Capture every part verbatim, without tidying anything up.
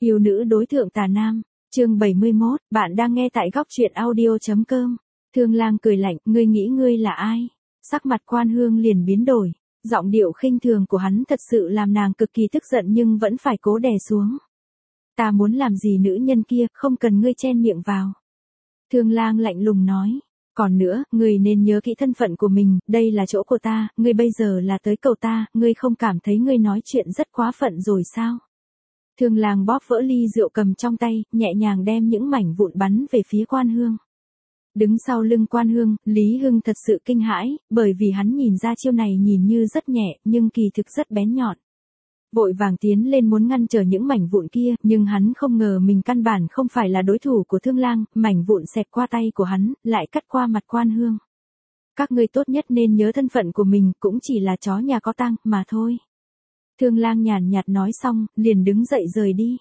Yêu nữ đối thượng tà nam, chương bảy mươi mốt, bạn đang nghe tại góc truyện audio.com. Thương Lang cười lạnh, ngươi nghĩ ngươi là ai? Sắc mặt Quan Hương liền biến đổi, giọng điệu khinh thường của hắn thật sự làm nàng cực kỳ tức giận nhưng vẫn phải cố đè xuống. Ta muốn làm gì nữ nhân kia, không cần ngươi chen miệng vào. Thương Lang lạnh lùng nói, còn nữa, ngươi nên nhớ kỹ thân phận của mình, đây là chỗ của ta, ngươi bây giờ là tới cầu ta, ngươi không cảm thấy ngươi nói chuyện rất quá phận rồi sao? Thương Lang bóp vỡ ly rượu cầm trong tay, nhẹ nhàng đem những mảnh vụn bắn về phía Quan Hương. Đứng sau lưng Quan Hương, Lý Hưng thật sự kinh hãi, bởi vì hắn nhìn ra chiêu này nhìn như rất nhẹ, nhưng kỳ thực rất bén nhọn. Vội vàng tiến lên muốn ngăn trở những mảnh vụn kia, nhưng hắn không ngờ mình căn bản không phải là đối thủ của Thương Lang, mảnh vụn xẹt qua tay của hắn, lại cắt qua mặt Quan Hương. Các ngươi tốt nhất nên nhớ thân phận của mình, cũng chỉ là chó nhà có tang, mà thôi. Thương Lang nhàn nhạt nói xong, liền đứng dậy rời đi.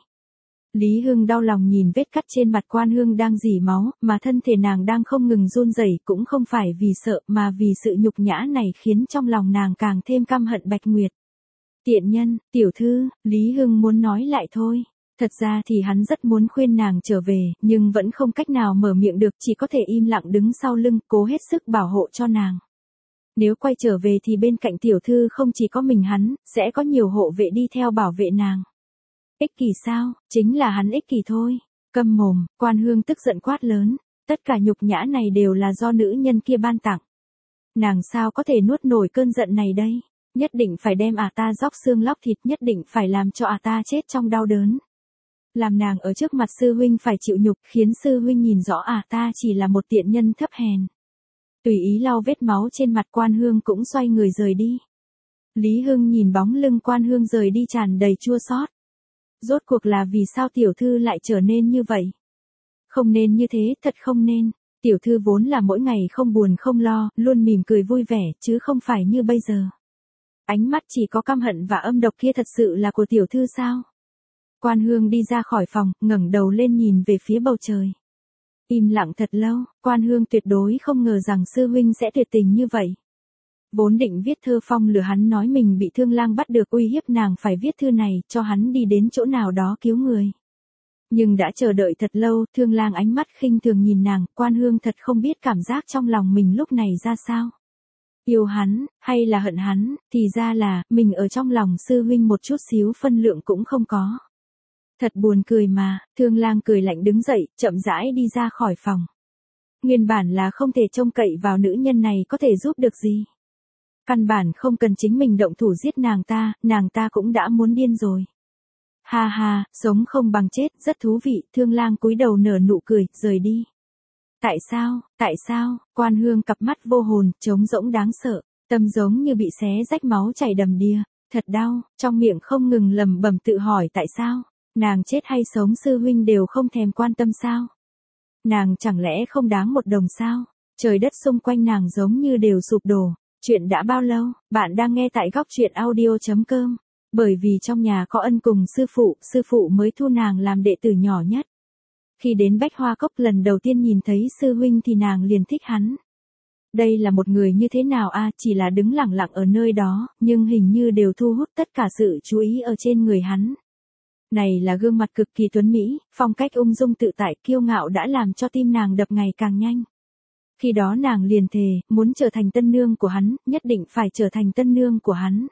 Lý Hưng đau lòng nhìn vết cắt trên mặt Quan Hương đang rỉ máu, mà thân thể nàng đang không ngừng run rẩy, cũng không phải vì sợ mà vì sự nhục nhã này khiến trong lòng nàng càng thêm căm hận Bạch Nguyệt. Tiện nhân, tiểu thư, Lý Hưng muốn nói lại thôi. Thật ra thì hắn rất muốn khuyên nàng trở về, nhưng vẫn không cách nào mở miệng được, chỉ có thể im lặng đứng sau lưng, cố hết sức bảo hộ cho nàng. Nếu quay trở về thì bên cạnh tiểu thư không chỉ có mình hắn, sẽ có nhiều hộ vệ đi theo bảo vệ nàng. Ích kỷ sao, chính là hắn ích kỷ thôi. Câm mồm, Quan Hương tức giận quát lớn, tất cả nhục nhã này đều là do nữ nhân kia ban tặng. Nàng sao có thể nuốt nổi cơn giận này đây, nhất định phải đem ả ta róc xương lóc thịt, nhất định phải làm cho ả ta chết trong đau đớn. Làm nàng ở trước mặt sư huynh phải chịu nhục, khiến sư huynh nhìn rõ ả ta chỉ là một tiện nhân thấp hèn. Tùy ý lau vết máu trên mặt Quan Hương cũng xoay người rời đi. Lý Hưng nhìn bóng lưng Quan Hương rời đi tràn đầy chua xót. Rốt cuộc là vì sao tiểu thư lại trở nên như vậy? Không nên như thế, thật không nên. Tiểu thư vốn là mỗi ngày không buồn không lo, luôn mỉm cười vui vẻ, chứ không phải như bây giờ. Ánh mắt chỉ có căm hận và âm độc kia thật sự là của tiểu thư sao? Quan Hương đi ra khỏi phòng, ngẩng đầu lên nhìn về phía bầu trời. Im lặng thật lâu, Quan Hương tuyệt đối không ngờ rằng sư huynh sẽ tuyệt tình như vậy. Vốn định viết thơ phong lừa hắn nói mình bị Thương Lang bắt được uy hiếp nàng phải viết thư này cho hắn đi đến chỗ nào đó cứu người. Nhưng đã chờ đợi thật lâu, Thương Lang ánh mắt khinh thường nhìn nàng, Quan Hương thật không biết cảm giác trong lòng mình lúc này ra sao. Yêu hắn, hay là hận hắn, thì ra là, mình ở trong lòng sư huynh một chút xíu phân lượng cũng không có. Thật buồn cười mà, Thương Lang cười lạnh đứng dậy, chậm rãi đi ra khỏi phòng. Nguyên bản là không thể trông cậy vào nữ nhân này có thể giúp được gì. Căn bản không cần chính mình động thủ giết nàng ta, nàng ta cũng đã muốn điên rồi. Ha ha, sống không bằng chết, rất thú vị, Thương Lang cúi đầu nở nụ cười, rời đi. Tại sao, tại sao, Quan Hương cặp mắt vô hồn, trống rỗng đáng sợ, tâm giống như bị xé rách máu chảy đầm đìa, thật đau, trong miệng không ngừng lẩm bẩm tự hỏi tại sao, nàng chết hay sống sư huynh đều không thèm quan tâm sao. Nàng chẳng lẽ không đáng một đồng sao, trời đất xung quanh nàng giống như đều sụp đổ. Chuyện đã bao lâu, bạn đang nghe tại góc truyện audio.com. Bởi vì trong nhà có ân cùng sư phụ, sư phụ mới thu nàng làm đệ tử nhỏ nhất. Khi đến Bách Hoa Cốc lần đầu tiên nhìn thấy sư huynh thì nàng liền thích hắn. Đây là một người như thế nào a, chỉ là đứng lặng lặng ở nơi đó, nhưng hình như đều thu hút tất cả sự chú ý ở trên người hắn. Này là gương mặt cực kỳ tuấn mỹ, phong cách ung dung tự tại kiêu ngạo đã làm cho tim nàng đập ngày càng nhanh. Khi đó nàng liền thề, muốn trở thành tân nương của hắn, nhất định phải trở thành tân nương của hắn.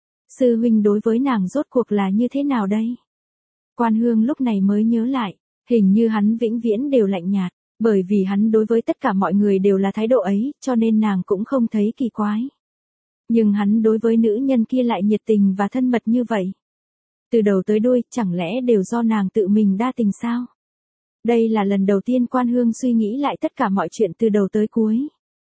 Sư huynh đối với nàng rốt cuộc là như thế nào đây? Quan Hương lúc này mới nhớ lại, hình như hắn vĩnh viễn đều lạnh nhạt, bởi vì hắn đối với tất cả mọi người đều là thái độ ấy, cho nên nàng cũng không thấy kỳ quái. Nhưng hắn đối với nữ nhân kia lại nhiệt tình và thân mật như vậy. Từ đầu tới đuôi, chẳng lẽ đều do nàng tự mình đa tình sao? Đây là lần đầu tiên Quan Hương suy nghĩ lại tất cả mọi chuyện từ đầu tới cuối.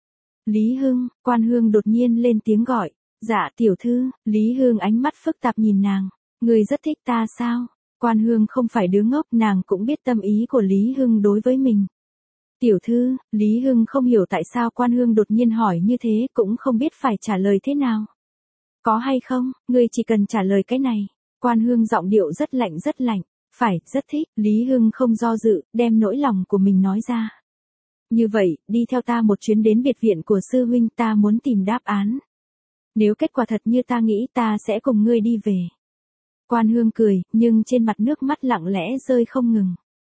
Lý Hưng, Quan Hương đột nhiên lên tiếng gọi. Dạ tiểu thư, Lý Hưng ánh mắt phức tạp nhìn nàng. Người rất thích ta sao? Quan Hương không phải đứa ngốc, nàng cũng biết tâm ý của Lý Hưng đối với mình. Tiểu thư, Lý Hưng không hiểu tại sao Quan Hương đột nhiên hỏi như thế, cũng không biết phải trả lời thế nào. Có hay không, ngươi chỉ cần trả lời cái này. Quan Hương giọng điệu rất lạnh rất lạnh. Phải, rất thích, Lý Hưng không do dự, đem nỗi lòng của mình nói ra. Như vậy, đi theo ta một chuyến đến biệt viện của sư huynh, ta muốn tìm đáp án. Nếu kết quả thật như ta nghĩ, ta sẽ cùng ngươi đi về. Quan Hương cười, nhưng trên mặt nước mắt lặng lẽ rơi không ngừng.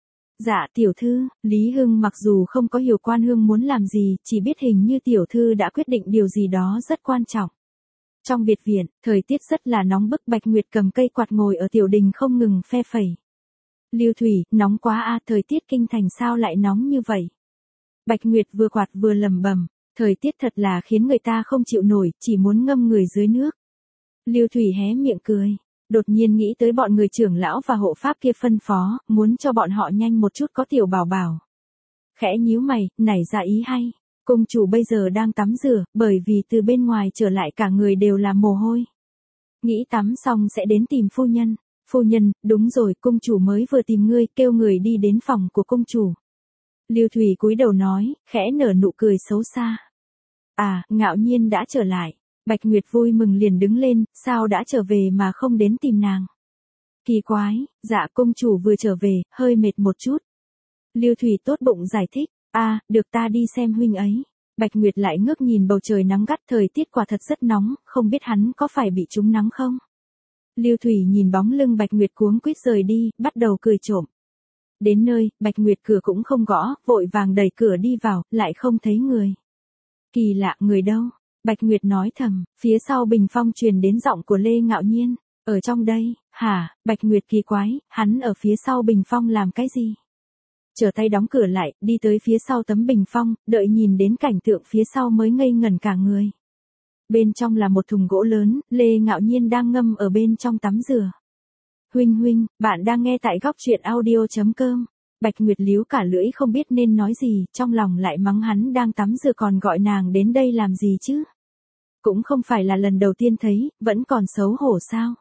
Dạ tiểu thư, Lý Hưng mặc dù không có hiểu Quan Hương muốn làm gì, chỉ biết hình như tiểu thư đã quyết định điều gì đó rất quan trọng. Trong biệt viện, thời tiết rất là nóng bức, Bạch Nguyệt cầm cây quạt ngồi ở tiểu đình không ngừng phe phẩy. Lưu Thủy, nóng quá a, thời tiết kinh thành sao lại nóng như vậy? Bạch Nguyệt vừa quạt vừa lẩm bẩm, thời tiết thật là khiến người ta không chịu nổi, chỉ muốn ngâm người dưới nước. Lưu Thủy hé miệng cười, đột nhiên nghĩ tới bọn người trưởng lão và hộ pháp kia phân phó, muốn cho bọn họ nhanh một chút có tiểu bảo bảo. Khẽ nhíu mày, nảy ra ý hay. Cung chủ bây giờ đang tắm rửa, bởi vì từ bên ngoài trở lại cả người đều là mồ hôi. Nghĩ tắm xong sẽ đến tìm phu nhân. Phu nhân, đúng rồi, cung chủ mới vừa tìm ngươi, kêu người đi đến phòng của cung chủ. Lưu Thủy cúi đầu nói, khẽ nở nụ cười xấu xa. À, Ngạo Nhiên đã trở lại. Bạch Nguyệt vui mừng liền đứng lên, sao đã trở về mà không đến tìm nàng. Kỳ quái, dạ cung chủ vừa trở về, hơi mệt một chút. Lưu Thủy tốt bụng giải thích, à, được ta đi xem huynh ấy. Bạch Nguyệt lại ngước nhìn bầu trời nắng gắt, thời tiết quả thật rất nóng, không biết hắn có phải bị trúng nắng không. Lưu Thủy nhìn bóng lưng Bạch Nguyệt cuống quýt rời đi, bắt đầu cười trộm. Đến nơi, Bạch Nguyệt cửa cũng không gõ, vội vàng đẩy cửa đi vào, lại không thấy người. Kỳ lạ, người đâu? Bạch Nguyệt nói thầm, phía sau bình phong truyền đến giọng của Lê Ngạo Nhiên, ở trong đây. Hả? Bạch Nguyệt kỳ quái, hắn ở phía sau bình phong làm cái gì? Trở tay đóng cửa lại, đi tới phía sau tấm bình phong, đợi nhìn đến cảnh tượng phía sau mới ngây ngẩn cả người. Bên trong là một thùng gỗ lớn, Lê Ngạo Nhiên đang ngâm ở bên trong tắm rửa. Huynh huynh, bạn đang nghe tại góc truyện audio chấm com. Bạch Nguyệt líu cả lưỡi không biết nên nói gì, trong lòng lại mắng hắn đang tắm rửa còn gọi nàng đến đây làm gì chứ. Cũng không phải là lần đầu tiên thấy, vẫn còn xấu hổ sao.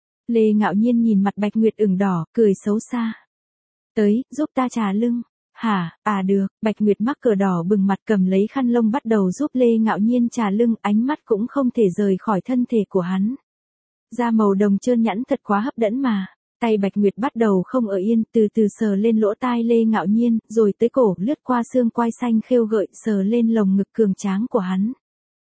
Lê Ngạo Nhiên nhìn mặt Bạch Nguyệt ửng đỏ, cười xấu xa. Tới, giúp ta trà lưng. Hả, à được, Bạch Nguyệt mắc cờ đỏ bừng mặt cầm lấy khăn lông bắt đầu giúp Lê Ngạo Nhiên trà lưng, ánh mắt cũng không thể rời khỏi thân thể của hắn. Da màu đồng trơn nhẵn thật quá hấp dẫn mà. Tay Bạch Nguyệt bắt đầu không ở yên, từ từ sờ lên lỗ tai Lê Ngạo Nhiên, rồi tới cổ, lướt qua xương quai xanh khêu gợi, sờ lên lồng ngực cường tráng của hắn.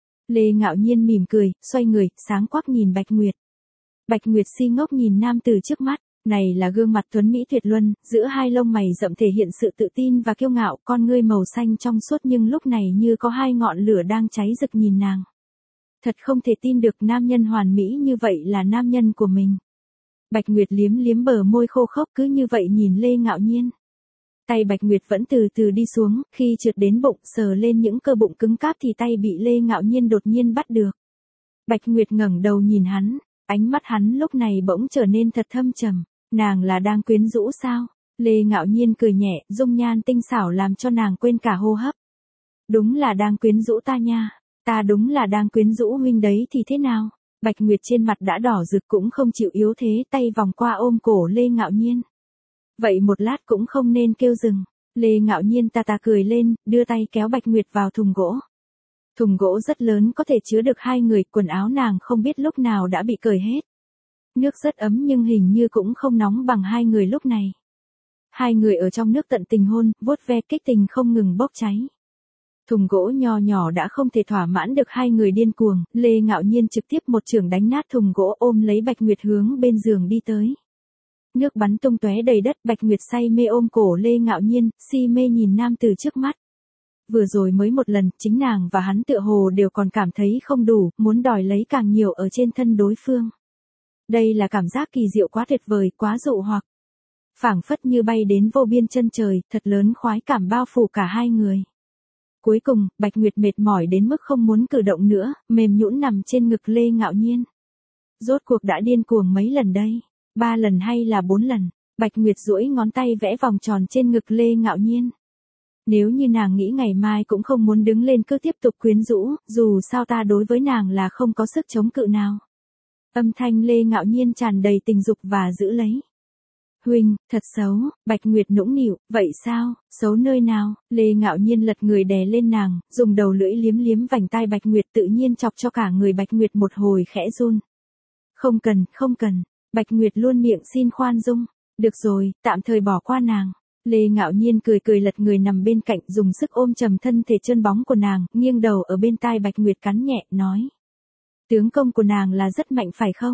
Lê Ngạo Nhiên mỉm cười, xoay người, sáng quắc nhìn Bạch Nguyệt. Bạch Nguyệt si ngốc nhìn nam tử trước mắt, này là gương mặt tuấn mỹ tuyệt luân, giữa hai lông mày rậm thể hiện sự tự tin và kiêu ngạo, con ngươi màu xanh trong suốt nhưng lúc này như có hai ngọn lửa đang cháy rực nhìn nàng. Thật không thể tin được nam nhân hoàn mỹ như vậy là nam nhân của mình. Bạch Nguyệt liếm liếm bờ môi khô khốc cứ như vậy nhìn Lê Ngạo Nhiên. Tay Bạch Nguyệt vẫn từ từ đi xuống, khi trượt đến bụng sờ lên những cơ bụng cứng cáp thì tay bị Lê Ngạo Nhiên đột nhiên bắt được. Bạch Nguyệt ngẩng đầu nhìn hắn, ánh mắt hắn lúc này bỗng trở nên thật thâm trầm. Nàng là đang quyến rũ sao? Lê Ngạo Nhiên cười nhẹ, dung nhan tinh xảo làm cho nàng quên cả hô hấp. Đúng là đang quyến rũ ta nha, ta đúng là đang quyến rũ huynh đấy thì thế nào? Bạch Nguyệt trên mặt đã đỏ rực cũng không chịu yếu thế, tay vòng qua ôm cổ Lê Ngạo Nhiên. Vậy một lát cũng không nên kêu dừng. Lê Ngạo Nhiên ta ta cười lên, đưa tay kéo Bạch Nguyệt vào thùng gỗ. Thùng gỗ rất lớn có thể chứa được hai người, quần áo nàng không biết lúc nào đã bị cởi hết. Nước rất ấm nhưng hình như cũng không nóng bằng hai người lúc này. Hai người ở trong nước tận tình hôn, vuốt ve kích tình không ngừng bốc cháy. Thùng gỗ nho nhỏ đã không thể thỏa mãn được hai người điên cuồng, Lê Ngạo Nhiên trực tiếp một chưởng đánh nát thùng gỗ ôm lấy Bạch Nguyệt hướng bên giường đi tới. Nước bắn tung tóe đầy đất, Bạch Nguyệt say mê ôm cổ Lê Ngạo Nhiên, si mê nhìn nam từ trước mắt. Vừa rồi mới một lần, chính nàng và hắn tựa hồ đều còn cảm thấy không đủ, muốn đòi lấy càng nhiều ở trên thân đối phương. Đây là cảm giác kỳ diệu quá tuyệt vời, quá dụ hoặc. Phảng phất như bay đến vô biên chân trời, thật lớn khoái cảm bao phủ cả hai người. Cuối cùng, Bạch Nguyệt mệt mỏi đến mức không muốn cử động nữa, mềm nhũn nằm trên ngực Lê Ngạo Nhiên. Rốt cuộc đã điên cuồng mấy lần đây? Ba lần hay là bốn lần? Bạch Nguyệt duỗi ngón tay vẽ vòng tròn trên ngực Lê Ngạo Nhiên. Nếu như nàng nghĩ ngày mai cũng không muốn đứng lên cứ tiếp tục quyến rũ, dù sao ta đối với nàng là không có sức chống cự nào. Âm thanh Lê Ngạo Nhiên tràn đầy tình dục và giữ lấy. Huynh, thật xấu, Bạch Nguyệt nũng nịu, vậy sao, xấu nơi nào? Lê Ngạo Nhiên lật người đè lên nàng, dùng đầu lưỡi liếm liếm vành tai Bạch Nguyệt tự nhiên chọc cho cả người Bạch Nguyệt một hồi khẽ run. Không cần, không cần, Bạch Nguyệt luôn miệng xin khoan dung, được rồi, tạm thời bỏ qua nàng. Lê Ngạo Nhiên cười cười lật người nằm bên cạnh dùng sức ôm trầm thân thể trơn bóng của nàng, nghiêng đầu ở bên tai Bạch Nguyệt cắn nhẹ, nói. Tướng công của nàng là rất mạnh phải không?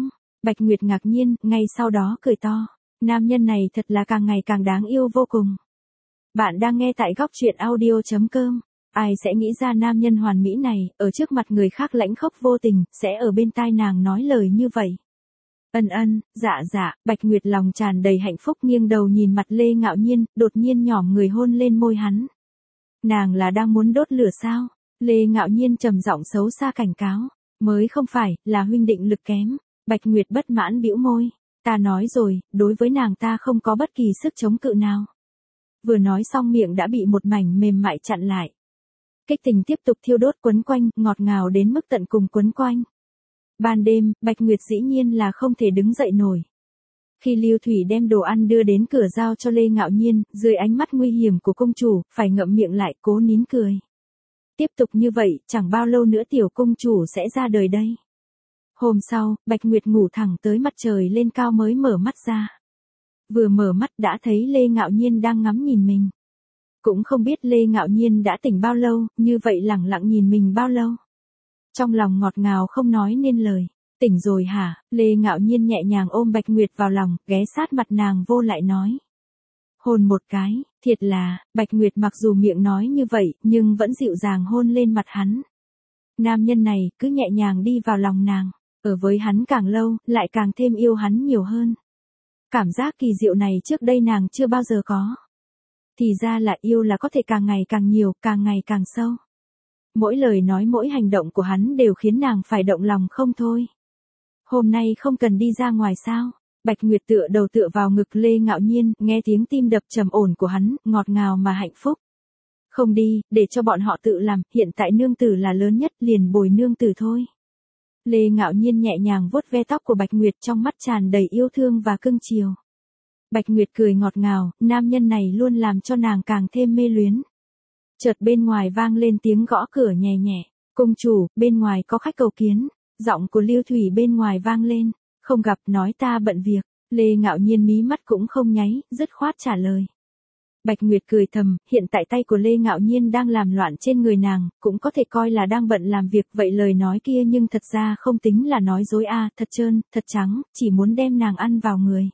Bạch Nguyệt ngạc nhiên, ngay sau đó cười to. Nam nhân này thật là càng ngày càng đáng yêu vô cùng. Bạn đang nghe tại góc truyện audio.com. Ai sẽ nghĩ ra nam nhân hoàn mỹ này, ở trước mặt người khác lãnh khốc vô tình, sẽ ở bên tai nàng nói lời như vậy. Ân ân, dạ dạ, Bạch Nguyệt lòng tràn đầy hạnh phúc nghiêng đầu nhìn mặt Lê Ngạo Nhiên, đột nhiên nhỏm người hôn lên môi hắn. Nàng là đang muốn đốt lửa sao? Lê Ngạo Nhiên trầm giọng xấu xa cảnh cáo. Mới không phải, là huynh định lực kém. Bạch Nguyệt bất mãn bĩu môi. Ta nói rồi, đối với nàng ta không có bất kỳ sức chống cự nào. Vừa nói xong miệng đã bị một mảnh mềm mại chặn lại. Kích tình tiếp tục thiêu đốt quấn quanh, ngọt ngào đến mức tận cùng quấn quanh. Ban đêm, Bạch Nguyệt dĩ nhiên là không thể đứng dậy nổi. Khi Lưu Thủy đem đồ ăn đưa đến cửa giao cho Lê Ngạo Nhiên, dưới ánh mắt nguy hiểm của công chủ, phải ngậm miệng lại cố nín cười. Tiếp tục như vậy, chẳng bao lâu nữa tiểu công chủ sẽ ra đời đây. Hôm sau, Bạch Nguyệt ngủ thẳng tới mặt trời lên cao mới mở mắt ra. Vừa mở mắt đã thấy Lê Ngạo Nhiên đang ngắm nhìn mình. Cũng không biết Lê Ngạo Nhiên đã tỉnh bao lâu, như vậy lẳng lặng nhìn mình bao lâu. Trong lòng ngọt ngào không nói nên lời. Tỉnh rồi hả? Lê Ngạo Nhiên nhẹ nhàng ôm Bạch Nguyệt vào lòng, ghé sát mặt nàng vô lại nói. Hôn một cái, thiệt là, Bạch Nguyệt mặc dù miệng nói như vậy, nhưng vẫn dịu dàng hôn lên mặt hắn. Nam nhân này, cứ nhẹ nhàng đi vào lòng nàng, ở với hắn càng lâu, lại càng thêm yêu hắn nhiều hơn. Cảm giác kỳ diệu này trước đây nàng chưa bao giờ có. Thì ra là yêu là có thể càng ngày càng nhiều, càng ngày càng sâu. Mỗi lời nói mỗi hành động của hắn đều khiến nàng phải động lòng không thôi. Hôm nay không cần đi ra ngoài sao? Bạch Nguyệt tựa đầu tựa vào ngực Lê Ngạo Nhiên, nghe tiếng tim đập trầm ổn của hắn, ngọt ngào mà hạnh phúc. Không đi, để cho bọn họ tự làm, hiện tại nương tử là lớn nhất, liền bồi nương tử thôi. Lê Ngạo Nhiên nhẹ nhàng vuốt ve tóc của Bạch Nguyệt trong mắt tràn đầy yêu thương và cưng chiều. Bạch Nguyệt cười ngọt ngào, nam nhân này luôn làm cho nàng càng thêm mê luyến. Chợt bên ngoài vang lên tiếng gõ cửa nhẹ nhẹ. Công chủ, bên ngoài có khách cầu kiến. Giọng của Lưu Thủy bên ngoài vang lên. Không gặp, nói ta bận việc. Lê Ngạo Nhiên mí mắt cũng không nháy, dứt khoát trả lời. Bạch Nguyệt cười thầm, hiện tại tay của Lê Ngạo Nhiên đang làm loạn trên người nàng, cũng có thể coi là đang bận làm việc, vậy lời nói kia nhưng thật ra không tính là nói dối a, à, thật trơn, thật trắng, chỉ muốn đem nàng ăn vào người.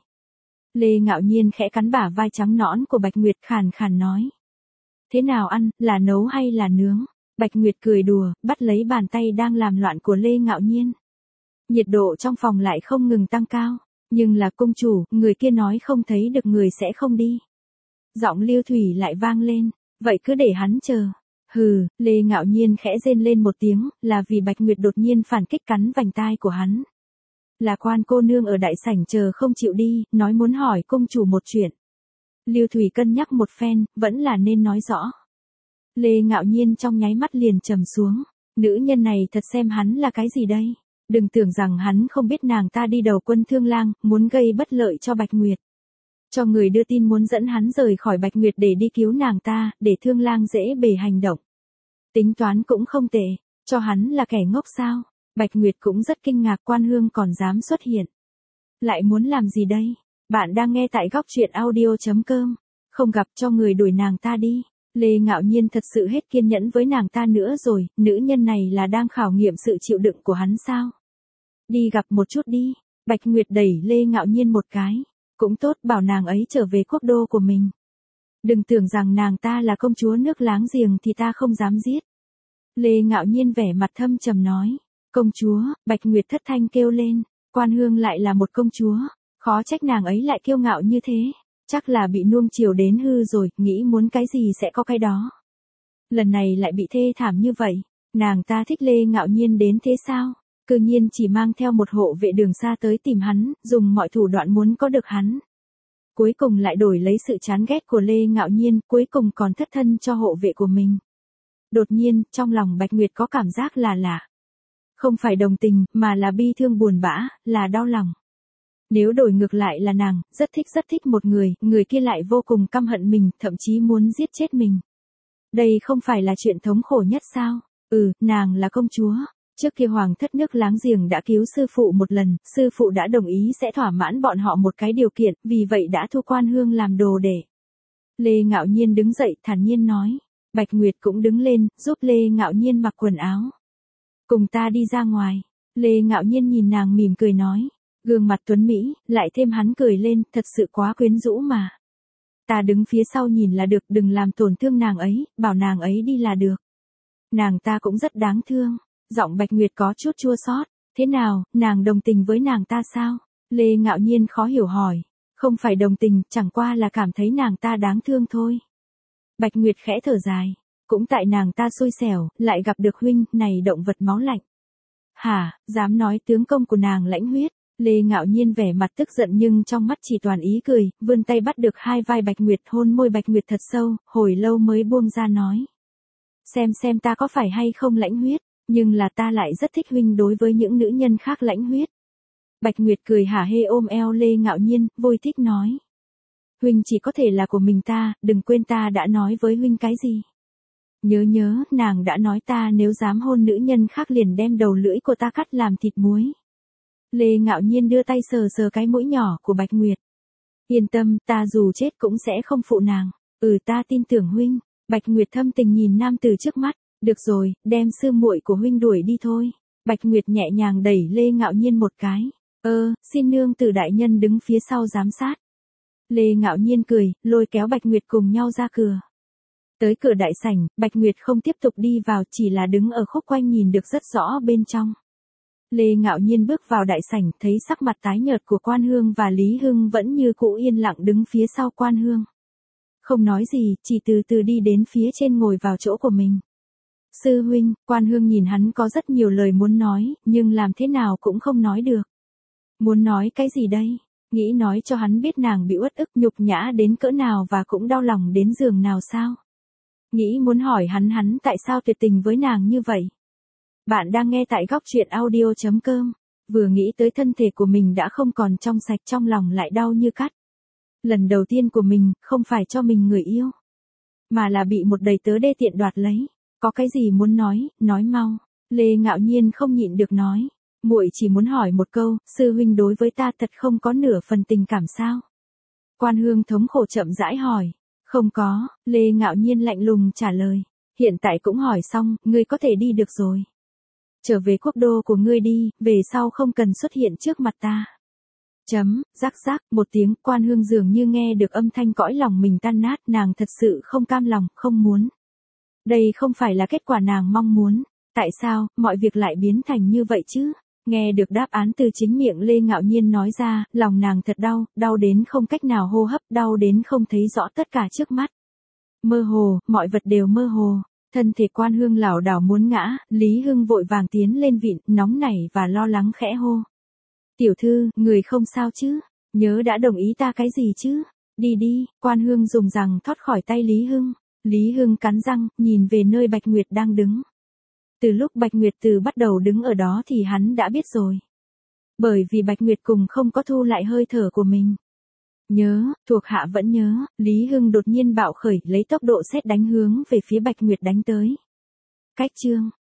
Lê Ngạo Nhiên khẽ cắn bả vai trắng nõn của Bạch Nguyệt khàn khàn nói. Thế nào ăn, là nấu hay là nướng? Bạch Nguyệt cười đùa, bắt lấy bàn tay đang làm loạn của Lê Ngạo Nhiên. Nhiệt độ trong phòng lại không ngừng tăng cao, nhưng là công chủ, người kia nói không thấy được người sẽ không đi. Giọng Lưu Thủy lại vang lên, vậy cứ để hắn chờ. Hừ, Lê Ngạo Nhiên khẽ rên lên một tiếng, là vì Bạch Nguyệt đột nhiên phản kích cắn vành tai của hắn. Là Quan cô nương ở đại sảnh chờ không chịu đi, nói muốn hỏi công chủ một chuyện. Lưu Thủy cân nhắc một phen, vẫn là nên nói rõ. Lê Ngạo Nhiên trong nháy mắt liền trầm xuống, nữ nhân này thật xem hắn là cái gì đây? Đừng tưởng rằng hắn không biết nàng ta đi đầu quân Thương Lang, muốn gây bất lợi cho Bạch Nguyệt. Cho người đưa tin muốn dẫn hắn rời khỏi Bạch Nguyệt để đi cứu nàng ta, để Thương Lang dễ bề hành động. Tính toán cũng không tệ, cho hắn là kẻ ngốc sao? Bạch Nguyệt cũng rất kinh ngạc Quan Hương còn dám xuất hiện. Lại muốn làm gì đây? Bạn đang nghe tại góc truyện audio.com. Không gặp cho người đuổi nàng ta đi. Lê Ngạo Nhiên thật sự hết kiên nhẫn với nàng ta nữa rồi, nữ nhân này là đang khảo nghiệm sự chịu đựng của hắn sao? Đi gặp một chút đi. Bạch Nguyệt đẩy Lê Ngạo Nhiên một cái. Cũng tốt, bảo nàng ấy trở về quốc đô của mình. Đừng tưởng rằng nàng ta là công chúa nước láng giềng thì ta không dám giết. Lê Ngạo Nhiên vẻ mặt thâm trầm nói. Công chúa, Bạch Nguyệt thất thanh kêu lên. Quan Hương lại là một công chúa. Khó trách nàng ấy lại kiêu ngạo như thế. Chắc là bị nuông chiều đến hư rồi, nghĩ muốn cái gì sẽ có cái đó. Lần này lại bị thê thảm như vậy. Nàng ta thích Lê Ngạo Nhiên đến thế sao? Cư nhiên chỉ mang theo một hộ vệ đường xa tới tìm hắn, dùng mọi thủ đoạn muốn có được hắn. Cuối cùng lại đổi lấy sự chán ghét của Lê Ngạo Nhiên, cuối cùng còn thất thân cho hộ vệ của mình. Đột nhiên, trong lòng Bạch Nguyệt có cảm giác là lạ. Không phải đồng tình, mà là bi thương buồn bã, là đau lòng. Nếu đổi ngược lại là nàng, rất thích rất thích một người, người kia lại vô cùng căm hận mình, thậm chí muốn giết chết mình. Đây không phải là chuyện thống khổ nhất sao? Ừ, nàng là công chúa. Trước kia hoàng thất nước láng giềng đã cứu sư phụ một lần, sư phụ đã đồng ý sẽ thỏa mãn bọn họ một cái điều kiện, vì vậy đã thu Quan Hương làm đồ để. Lê Ngạo Nhiên đứng dậy thản nhiên nói. Bạch Nguyệt cũng đứng lên, giúp Lê Ngạo Nhiên mặc quần áo. Cùng ta đi ra ngoài. Lê Ngạo Nhiên nhìn nàng mỉm cười nói. Gương mặt tuấn Mỹ, lại thêm hắn cười lên, thật sự quá quyến rũ mà. Ta đứng phía sau nhìn là được, đừng làm tổn thương nàng ấy, bảo nàng ấy đi là được. Nàng ta cũng rất đáng thương. Giọng Bạch Nguyệt có chút chua xót. Thế nào, nàng đồng tình với nàng ta sao? Lê Ngạo Nhiên khó hiểu hỏi. Không phải đồng tình, chẳng qua là cảm thấy nàng ta đáng thương thôi. Bạch Nguyệt khẽ thở dài. Cũng tại nàng ta xui xẻo, lại gặp được huynh, này động vật máu lạnh. Hả, dám nói tướng công của nàng lãnh huyết. Lê Ngạo Nhiên vẻ mặt tức giận nhưng trong mắt chỉ toàn ý cười, vươn tay bắt được hai vai Bạch Nguyệt, hôn môi Bạch Nguyệt thật sâu, hồi lâu mới buông ra nói. Xem xem ta có phải hay không lãnh huyết, nhưng là ta lại rất thích huynh đối với những nữ nhân khác lãnh huyết. Bạch Nguyệt cười hả hê ôm eo Lê Ngạo Nhiên, vui thích nói. Huynh chỉ có thể là của mình ta, đừng quên ta đã nói với huynh cái gì. Nhớ nhớ, nàng đã nói ta nếu dám hôn nữ nhân khác liền đem đầu lưỡi của ta cắt làm thịt muối. Lê Ngạo Nhiên đưa tay sờ sờ cái mũi nhỏ của Bạch Nguyệt. Yên tâm, ta dù chết cũng sẽ không phụ nàng. Ừ, ta tin tưởng huynh. Bạch Nguyệt thâm tình nhìn nam tử trước mắt. Được rồi, đem sư muội của huynh đuổi đi thôi. Bạch Nguyệt nhẹ nhàng đẩy Lê Ngạo Nhiên một cái. Ơ, xin nương tử đại nhân đứng phía sau giám sát. Lê Ngạo Nhiên cười, lôi kéo Bạch Nguyệt cùng nhau ra cửa. Tới cửa đại sảnh, Bạch Nguyệt không tiếp tục đi vào, chỉ là đứng ở khúc quanh nhìn được rất rõ bên trong. Lê Ngạo Nhiên bước vào đại sảnh, thấy sắc mặt tái nhợt của Quan Hương và Lý Hưng vẫn như cũ yên lặng đứng phía sau Quan Hương. Không nói gì, chỉ từ từ đi đến phía trên ngồi vào chỗ của mình. Sư huynh, Quan Hương nhìn hắn có rất nhiều lời muốn nói, nhưng làm thế nào cũng không nói được. Muốn nói cái gì đây? Nghĩ nói cho hắn biết nàng bị uất ức nhục nhã đến cỡ nào và cũng đau lòng đến giường nào sao? Nghĩ muốn hỏi hắn hắn tại sao tuyệt tình với nàng như vậy? Bạn đang nghe tại góc truyện audio chấm com. Vừa nghĩ tới thân thể của mình đã không còn trong sạch, trong lòng lại đau như cắt. Lần đầu tiên của mình, không phải cho mình người yêu, mà là bị một đầy tớ đê tiện đoạt lấy. Có cái gì muốn nói, nói mau. Lê Ngạo Nhiên không nhịn được nói. Muội chỉ muốn hỏi một câu, sư huynh đối với ta thật không có nửa phần tình cảm sao? Quan Hương thống khổ chậm rãi hỏi. Không có, Lê Ngạo Nhiên lạnh lùng trả lời. Hiện tại cũng hỏi xong, ngươi có thể đi được rồi. Trở về quốc đô của ngươi đi, về sau không cần xuất hiện trước mặt ta. Chấm, rắc rắc, một tiếng, Quan Hương dường như nghe được âm thanh cõi lòng mình tan nát, nàng thật sự không cam lòng, không muốn. Đây không phải là kết quả nàng mong muốn. Tại sao, mọi việc lại biến thành như vậy chứ? Nghe được đáp án từ chính miệng Lê Ngạo Nhiên nói ra, lòng nàng thật đau, đau đến không cách nào hô hấp, đau đến không thấy rõ tất cả trước mắt. Mơ hồ, mọi vật đều mơ hồ. Thân thể Quan Hương lảo đảo muốn ngã, Lý Hưng vội vàng tiến lên vịn, nóng nảy và lo lắng khẽ hô. Tiểu thư, người không sao chứ? Nhớ đã đồng ý ta cái gì chứ? Đi đi, Quan Hương dùng rằng thoát khỏi tay Lý Hưng. Lý Hưng cắn răng, nhìn về nơi Bạch Nguyệt đang đứng. Từ lúc Bạch Nguyệt Từ bắt đầu đứng ở đó thì hắn đã biết rồi. Bởi vì Bạch Nguyệt cùng không có thu lại hơi thở của mình. Nhớ, thuộc hạ vẫn nhớ, Lý Hưng đột nhiên bạo khởi lấy tốc độ sét đánh hướng về phía Bạch Nguyệt đánh tới. Cách chương